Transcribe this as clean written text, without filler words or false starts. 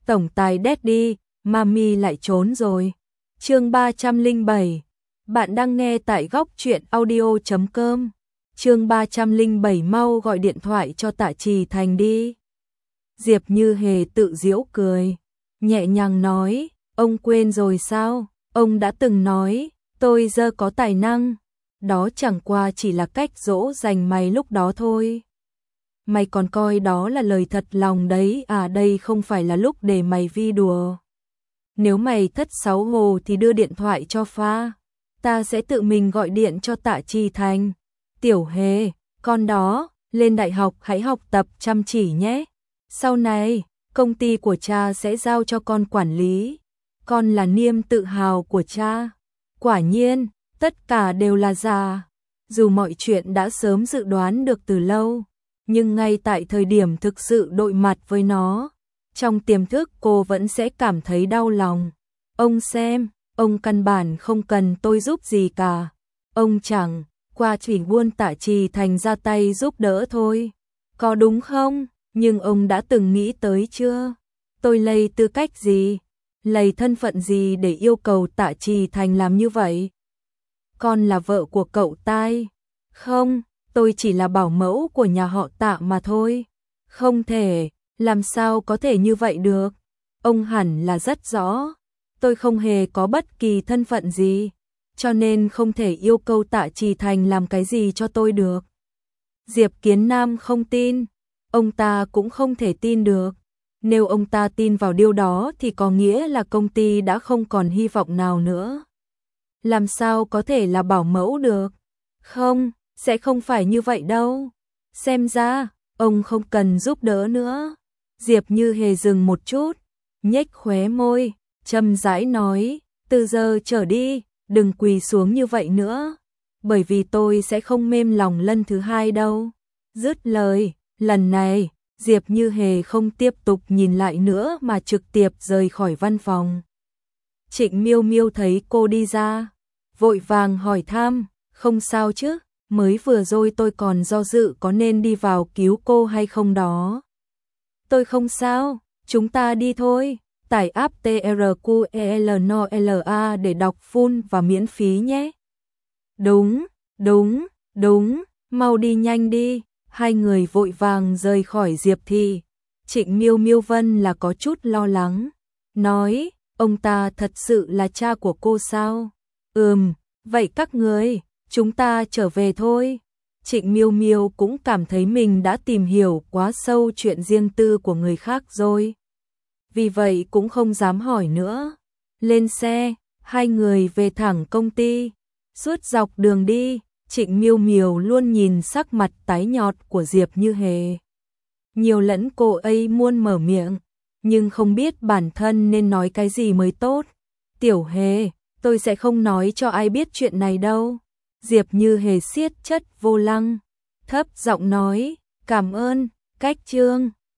Tổng tài Daddy, Mami lại trốn rồi. Chương 307. Bạn đang nghe tại góc truyện audio.com. Chương 307, mau gọi điện thoại cho Tạ Trì Thành đi. Diệp Như Hề tự giễu cười, nhẹ nhàng nói, ông quên rồi sao? Ông đã từng nói, tôi giờ có tài năng. Đó chẳng qua chỉ là cách dỗ dành mày lúc đó thôi. Mày còn coi đó là lời thật lòng đấy à? Đây không phải là lúc để mày vi đùa. Nếu mày thất xấu hổ thì đưa điện thoại cho pha. Ta sẽ tự mình gọi điện cho Tạ Trì Thành. Tiểu Hề, con đó, lên đại học hãy học tập chăm chỉ nhé. Sau này, công ty của cha sẽ giao cho con quản lý. Con là niềm tự hào của cha. Quả nhiên, tất cả đều là giả. Dù mọi chuyện đã sớm dự đoán được từ lâu, nhưng ngay tại thời điểm thực sự đối mặt với nó, trong tiềm thức cô vẫn sẽ cảm thấy đau lòng. Ông xem, ông căn bản không cần tôi giúp gì cả. Ông chẳng qua chỉ buôn Tạ Trì Thành ra tay giúp đỡ thôi. Có đúng không? Nhưng ông đã từng nghĩ tới chưa? Tôi lấy tư cách gì? Lấy thân phận gì để yêu cầu Tạ Trì Thành làm như vậy? Con là vợ của cậu tai. Không, tôi chỉ là bảo mẫu của nhà họ Tạ mà thôi. Không thể, làm sao có thể như vậy được? Ông hẳn là rất rõ. Tôi không hề có bất kỳ thân phận gì, cho nên không thể yêu cầu Tạ Trì Thành làm cái gì cho tôi được. Diệp Kiến Nam không tin, ông ta cũng không thể tin được. Nếu ông ta tin vào điều đó thì có nghĩa là công ty đã không còn hy vọng nào nữa. Làm sao có thể là bảo mẫu được? Không, sẽ không phải như vậy đâu. Xem ra, ông không cần giúp đỡ nữa. Diệp Như Hề dừng một chút, nhếch khóe môi, chậm rãi nói, từ giờ trở đi, đừng quỳ xuống như vậy nữa, bởi vì tôi sẽ không mềm lòng lần thứ hai đâu. Dứt lời, lần này, Diệp Như Hề không tiếp tục nhìn lại nữa mà trực tiếp rời khỏi văn phòng. Trịnh Miêu Miêu thấy cô đi ra, vội vàng hỏi thăm, không sao chứ, mới vừa rồi tôi còn do dự có nên đi vào cứu cô hay không đó. Tôi không sao, chúng ta đi thôi, tải app TRQELNOLA để đọc full và miễn phí nhé. Đúng, mau đi nhanh đi. Hai người vội vàng rời khỏi Diệp Thị. Trịnh Miêu Miêu Vân là có chút lo lắng, nói, ông ta thật sự là cha của cô sao? Vậy các người, chúng ta trở về thôi. Trịnh Miêu Miêu cũng cảm thấy mình đã tìm hiểu quá sâu chuyện riêng tư của người khác rồi. Vì vậy cũng không dám hỏi nữa. Lên xe, hai người về thẳng công ty. Suốt dọc đường đi, Trịnh Miêu Miêu luôn nhìn sắc mặt tái nhợt của Diệp Như Hề. Nhiều lẫn cô ấy muốn mở miệng, nhưng không biết bản thân nên nói cái gì mới tốt. Tiểu Hề, tôi sẽ không nói cho ai biết chuyện này đâu. Diệp Như Hề siết chất vô lăng, thấp giọng nói, cảm ơn, cách chương.